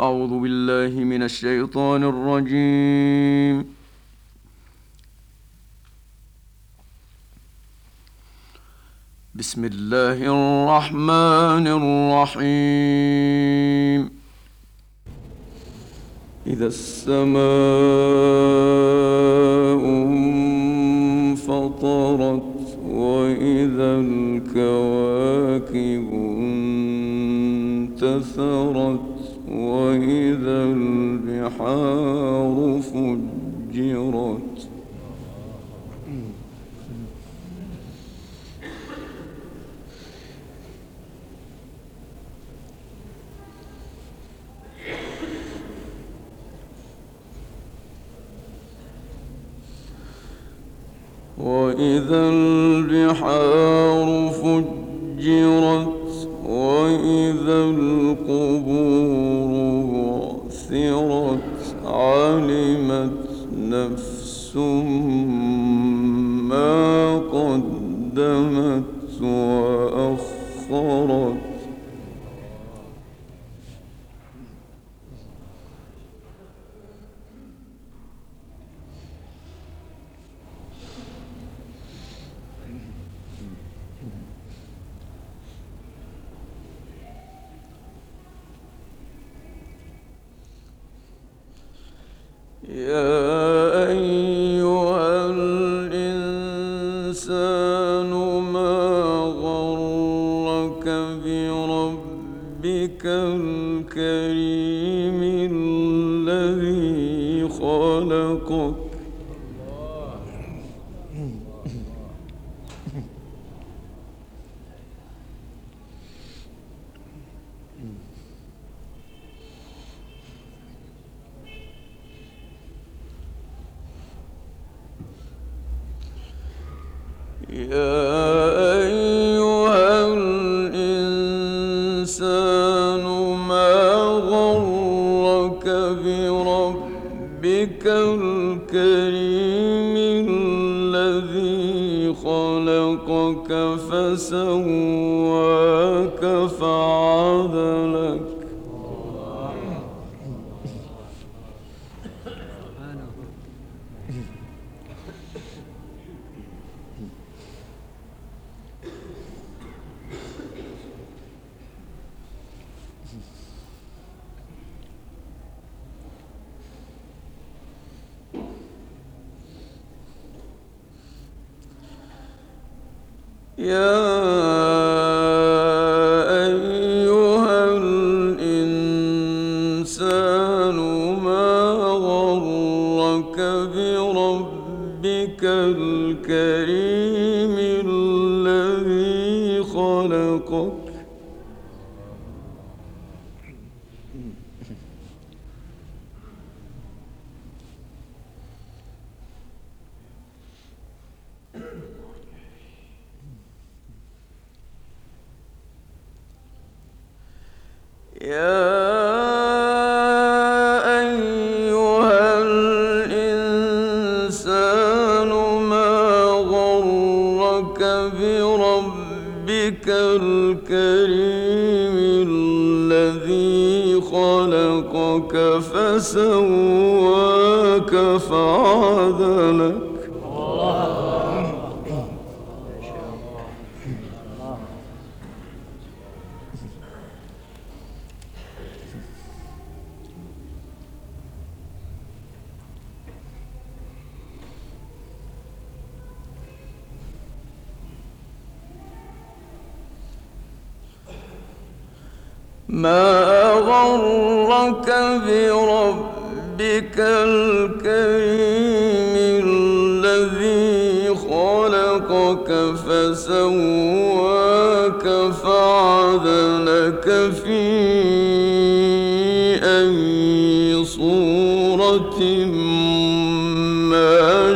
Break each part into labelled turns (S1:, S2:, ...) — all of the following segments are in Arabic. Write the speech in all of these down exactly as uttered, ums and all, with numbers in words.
S1: أعوذ بالله من الشيطان الرجيم. بسم الله الرحمن الرحيم. إذا السماء انفطرت وإذا الكواكب انتثرت وإذا البحار فجرت وإذا البحار فجرت وإذا القبور بعثرت علمت نفس ما قدمت وأخرت يا أيها الإنسان ما غرك بربك الكريم الذي خلقك يا أيها الإنسان ما غرك بربك الكريم الذي خلقك فسواك فعدلك يا أيها الإنسان ما غرك بربك الكريم الذي خلقك يا أيها الإنسان ما غرك بربك الكريم الذي خلقك فسواك فعدلك ما غرك بربك الكريم الذي خلقك فسواك فعدلك في أي صورة ما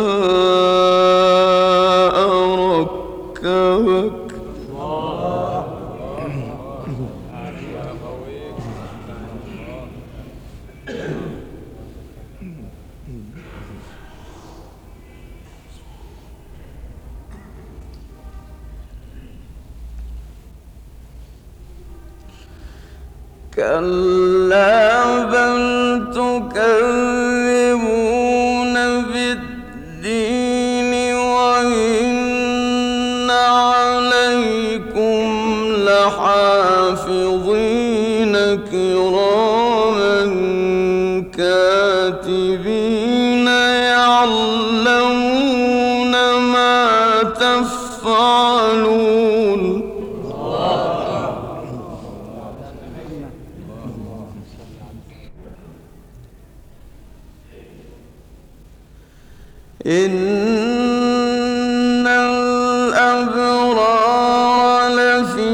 S1: شاء ركبك كلا حافظين كراما كاتبين يعلمون ما تفعلون إن الأبرار لفي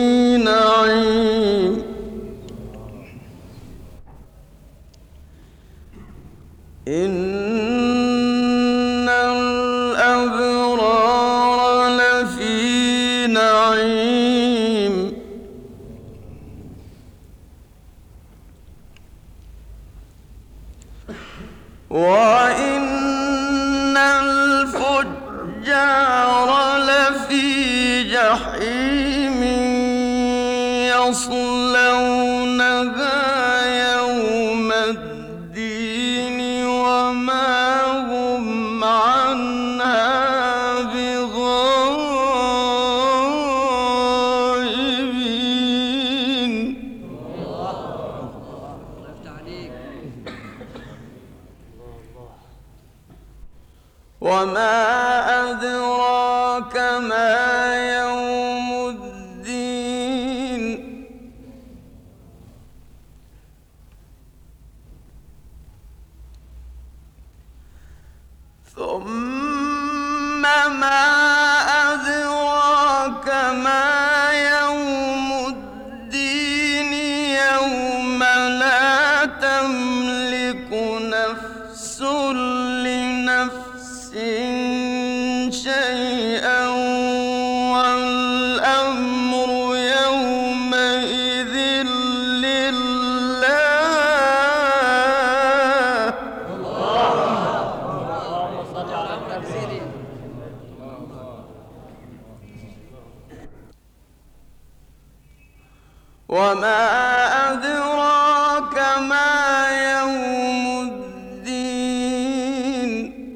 S1: نعيم إن الأبرار لفي نعيم وإن الفجار لفي جحيم يصلونها يوم الدين وما هم عنها بغائبين وما أدراك ما يوم الدين ثم ما أدراك ما يوم الدين يوم لا تملك نفس لنفس شيئا والأمر يومئذ لله وما أدراك ما يوم الدين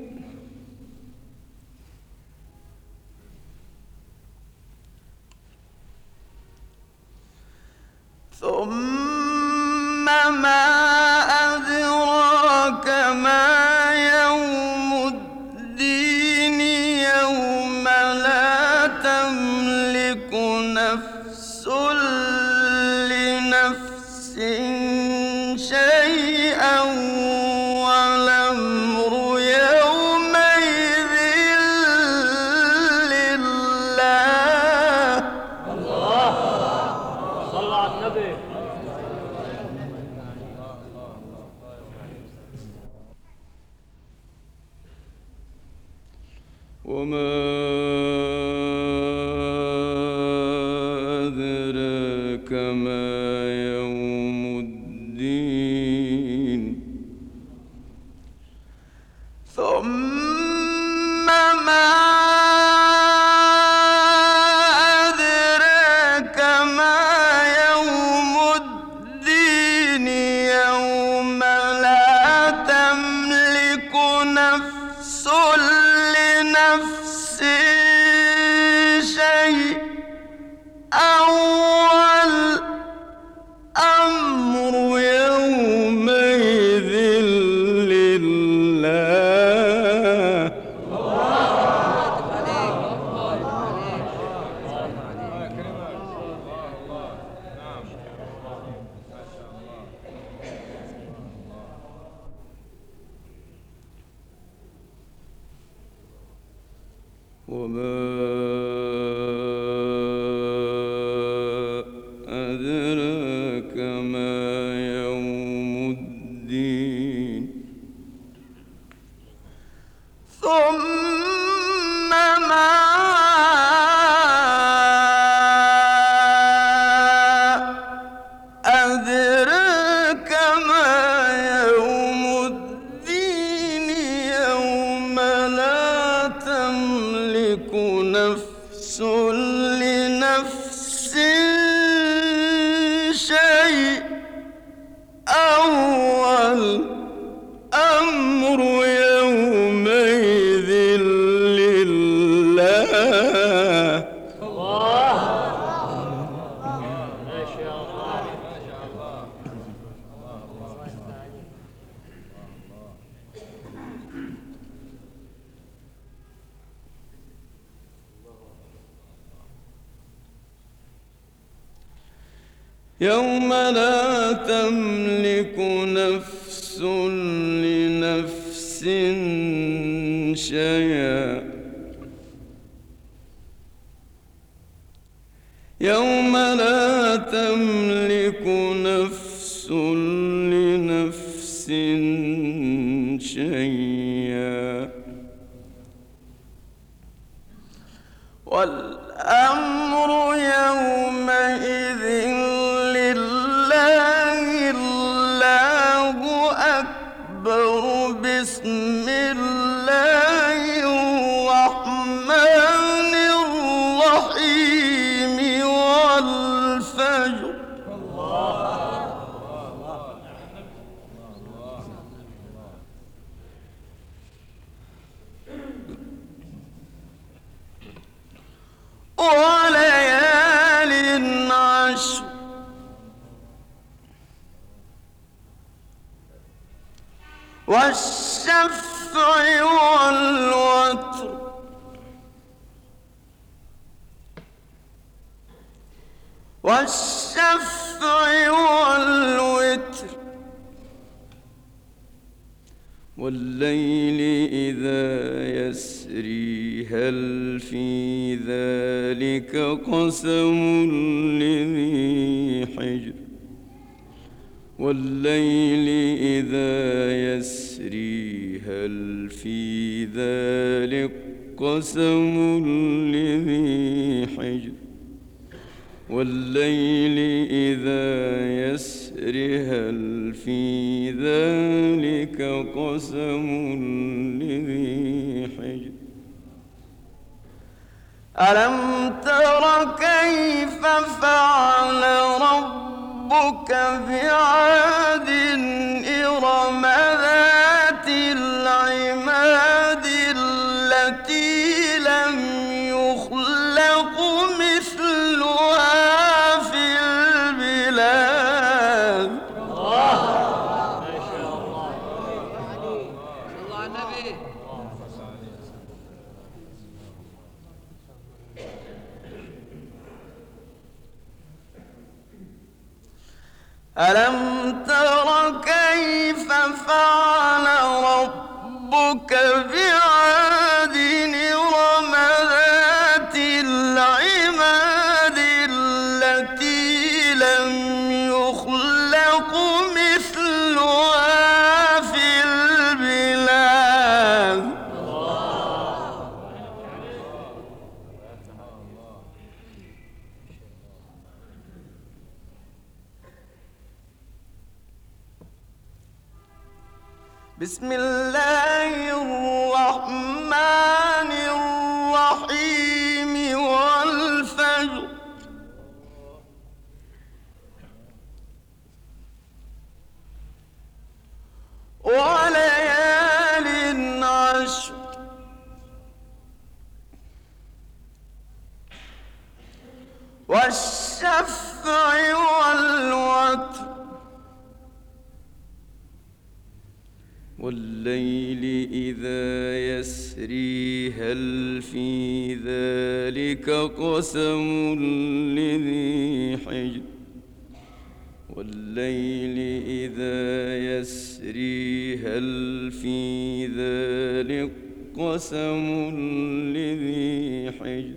S1: ثم ما أدراك ما يوم الدين يوم لا تملك نفس لنفس شيئا والأمر يومئذ لله
S2: صلى على النبي.
S1: وما أدراك ما يوم الدين ثم ما أدراك ما يوم الدين يوم لا تملك نفس لنفس شيئا والأمر يومئذ لله وما أدراك ما يوم الدين ثم ما أدراك ما يوم الدين يوم لا تملك نفس لنفس شيئا والأمر يومئذ يوم لا تملك نفس لنفس شيئا يوم لا تملك نفس لنفس شيئا والأمر يومئذ لله الله أكبر بسم الله الرحمن الرحيم والفجر وليال عشر والشفع والوتر والشفع والوتر والليل إذا يسري هل في ذلك قسم لذي حجر والليل إذا يسري هل في ذلك قسم لذي حجر والليل إذا يسري هل في ذلك قسم لذي حجر ألم تر كيف فعل ربك بعاد إرم ذات العماد التي لم يخلق مثلها في البلاد الله ما شاء الله صلى على النبي ألم تر كيف فعل ربك بعاد إرم ذات العماد التي لم يخلق مثلها في البلاد بسم الله الرحمن الرحيم والفجر وليال عشر والشفع والوتر والليل إذا يسري هل في ذلك قسم لذي حجر والليل إذا يسري هل في ذلك قسم لذي حجر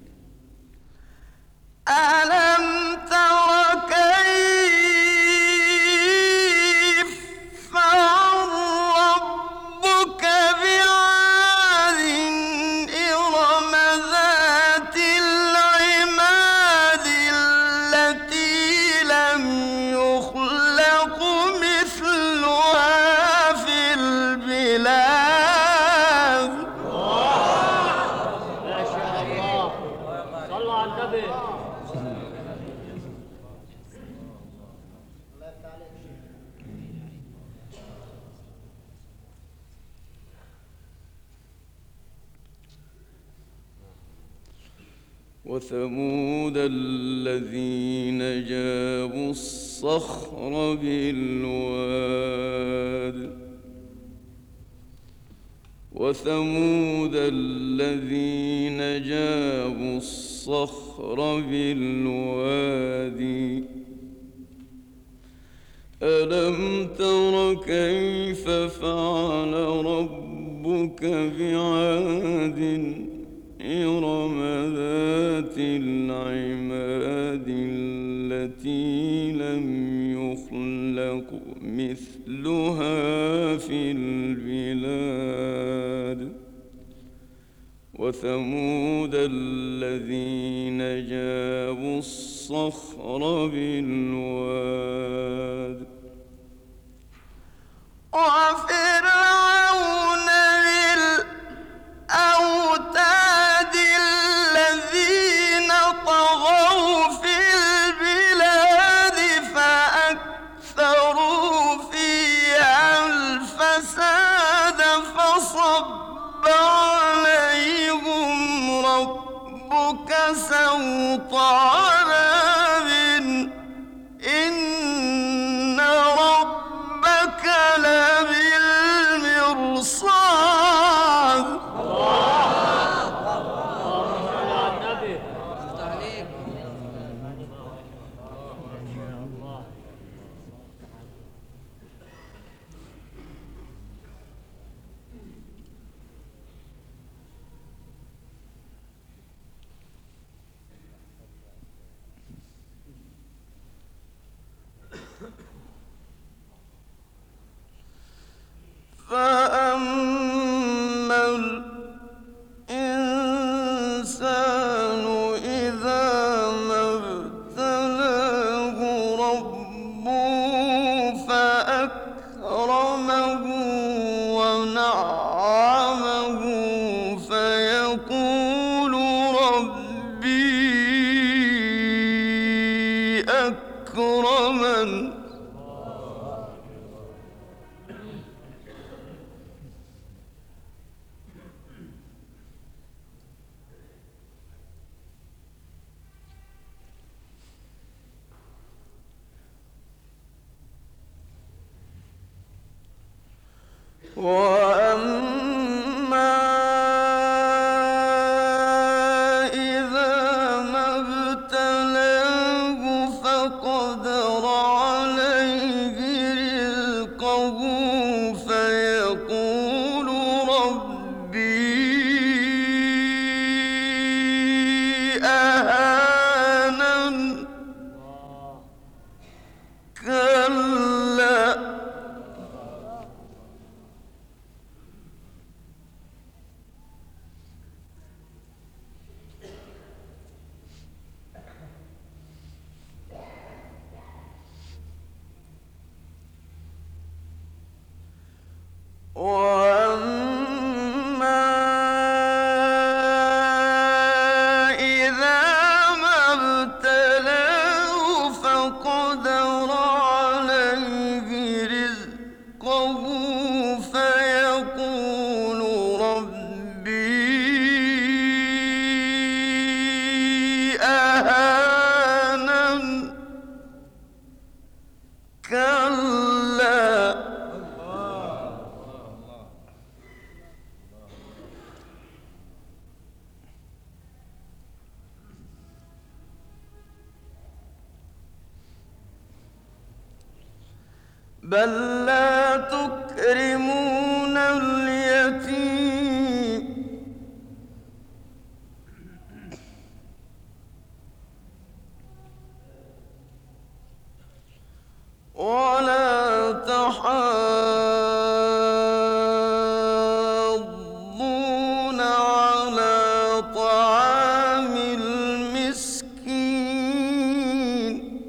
S1: ألم تر كيف فعل ربك بعاد إرم ذات العماد التي لم يخلق مثلها في البلاد ما شاء الله صلوا على النبي وثمود الذين جابوا الصخر بالواد وثمود الذين جابوا الصخر بالوادي ألم تر كيف فعل ربك بعاد إرم ذات العماد التي لم يخلق مثلها في البلاد وثمود الذين جابوا الصخر بالواد
S2: وفرعون ذي الأوتاد الذين طغوا في البلاد فأكثروا فيها الفساد فصب عليهم ربك سوط عذاب إن ربك لبالمرصاد. فأما الإنسان إذا ما ابتلاه ربه فأكرمه ونعمه فيقول ربي أكرمن وأما إذا ما ابتلاه فقدر عليه رزقه فيقول ربي أهانن كلا وأما إذا ما ابتلاه فقدر عليه رزقه فيقول ربي أهانن كلا بل لا تكرمون اليتيم ولا تحاضون على طعام المسكين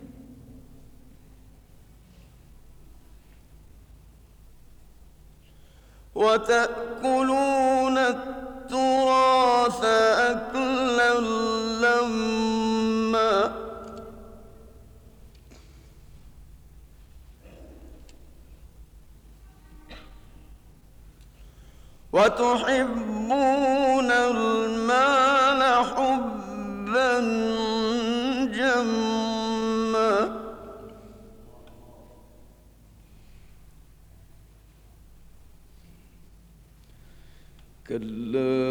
S2: وتأكلون التراث أكلا لما وتحبون المال حبا جما
S1: كلا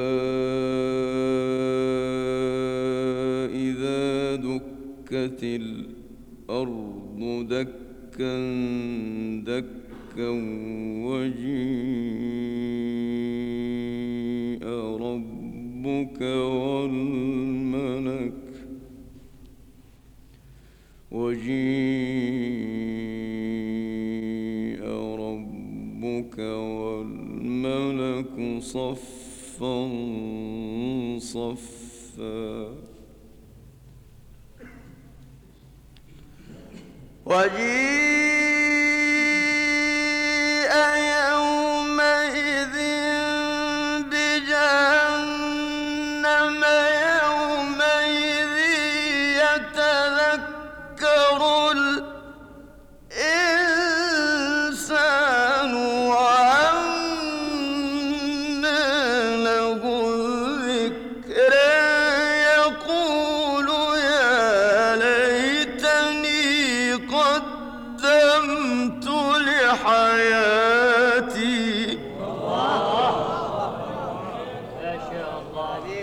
S1: إذا دكت الأرض دكا دكا دكا وجيء ربك والملك وجيء ربك والملك صفا صفا
S2: وجيء يومئذ بجهنم يومئذ يتذكر الإنسان وأنى له الذكر يقول يا ليتني قدمت لحياتي.
S3: ما شاء الله عليك.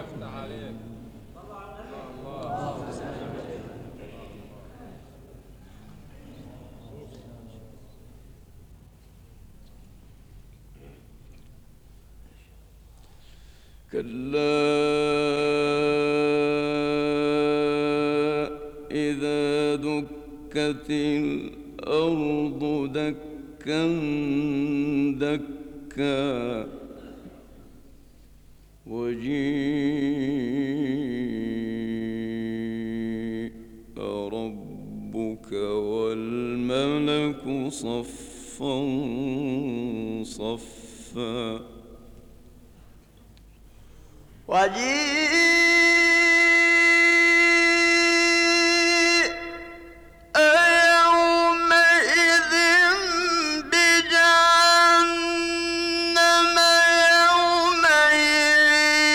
S1: كلا إذا دكت الأرض دكا دكا وجيء ربك والملك صفا صفا
S2: وجيء يومئذ بجهنم يومئذ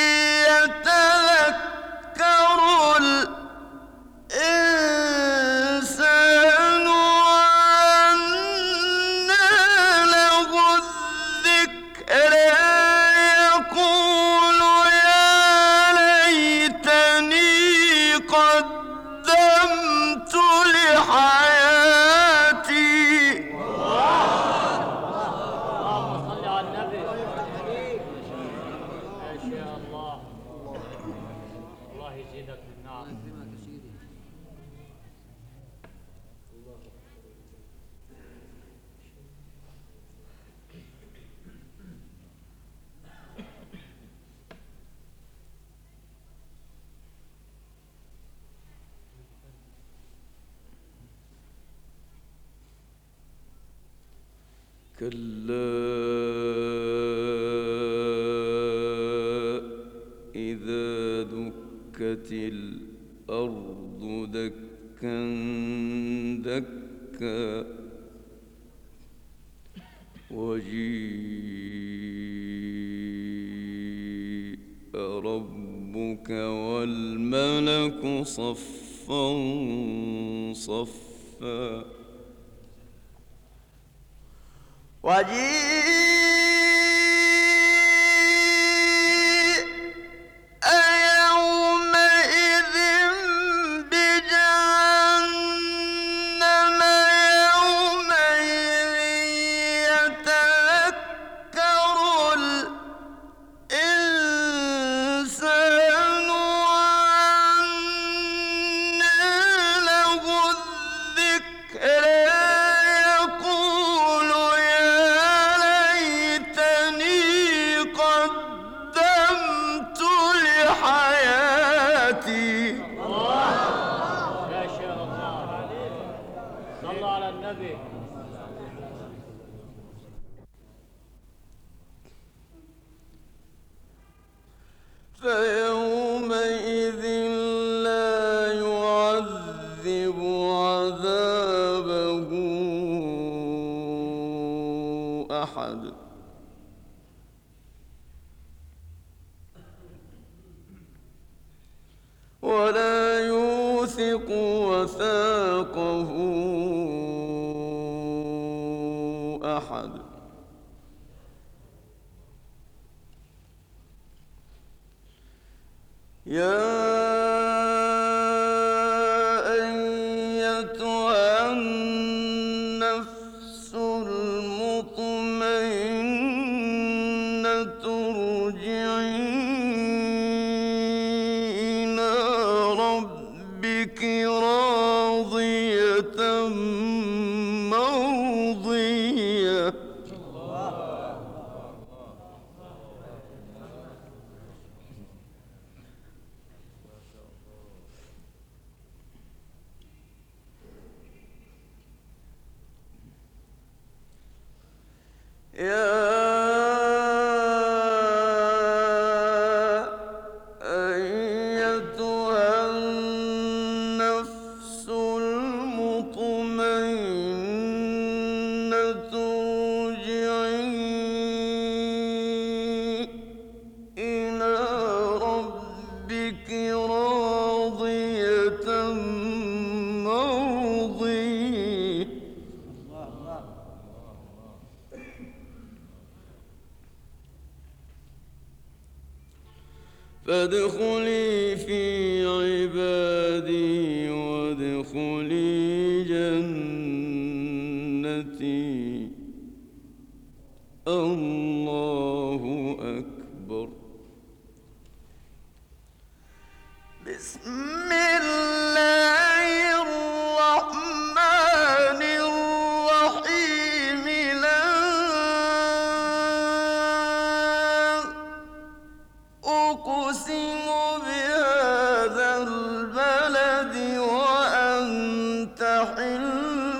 S2: يتذكر الإنسان وأنى له الذكر يقول قدمت لحياتي.
S3: اللهم صل على النبي. ما شاء الله. الله يزيدك من نعم.
S1: كلا إذا دكت الأرض دكا دكا وجيء ربك والملك صفا صفا
S2: وجيء يومئذ بجهنم يومئذ يتذكر الإنسان وأنى له الذكر يقول قدمت لحياتي.
S3: ما شاء الله. صلى على النبي.
S1: فيومئذ لا يعذب عذابه أحد ولا يوثق وثاقه أحد. يا أيتها فادخلي في عبادي وادخلي جنتي. الله أكبر.
S2: بسم الله الرحمن الرحيم. لا أقسم بهذا البلد وأنت حل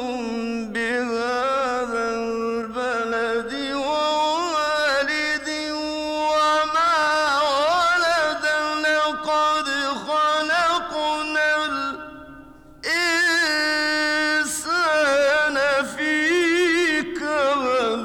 S2: بهذا البلد ووالد وما ولد. لقد خلقنا الإنسان في كبد.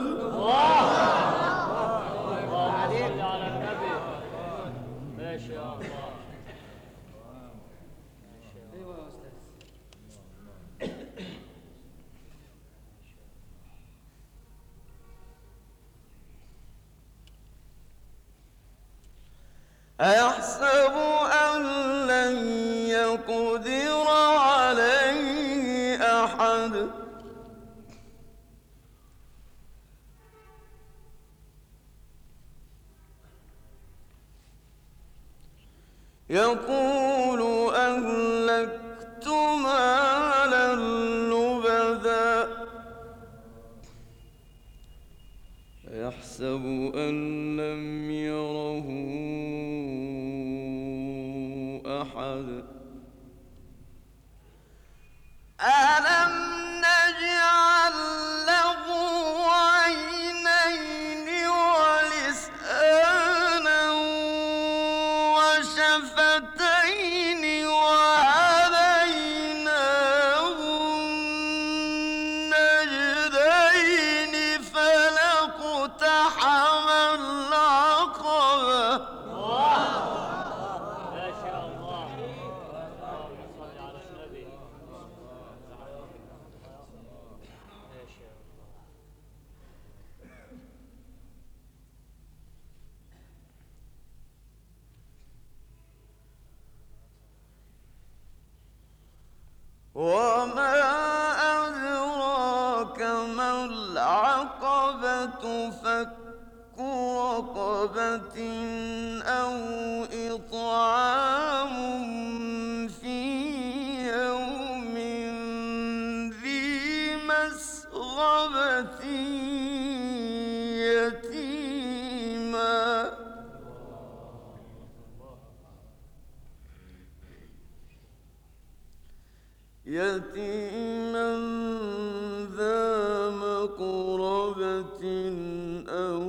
S2: أيحسب أن لن يقدر عليه أحد. يقول أهلكت مالا لبدا. يحسب أن لم يره أحد. ألم نجعل له عينين ولسانا وشفتين وهديناه النجدين. فلاقتحم العقبة.
S3: ما شاء الله. اللهم صل على النبي. ما شاء الله.
S2: وما أدراك ما العقبة. فك رقبة أو إطعام في يوم ذي مسغبة يتيما يتيما ذا مقربة أو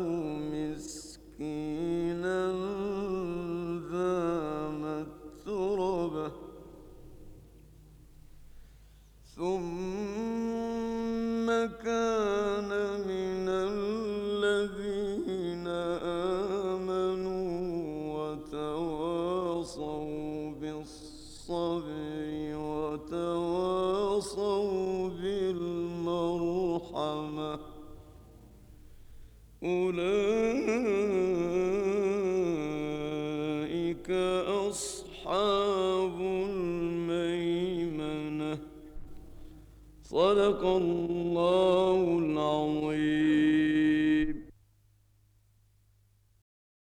S2: مسكينا ذا متربة. ثم كان من الذين آمنوا وتواصوا بالصبر وتواصوا بالمرحمة. أولئك أصحاب الميمنة. صدق الله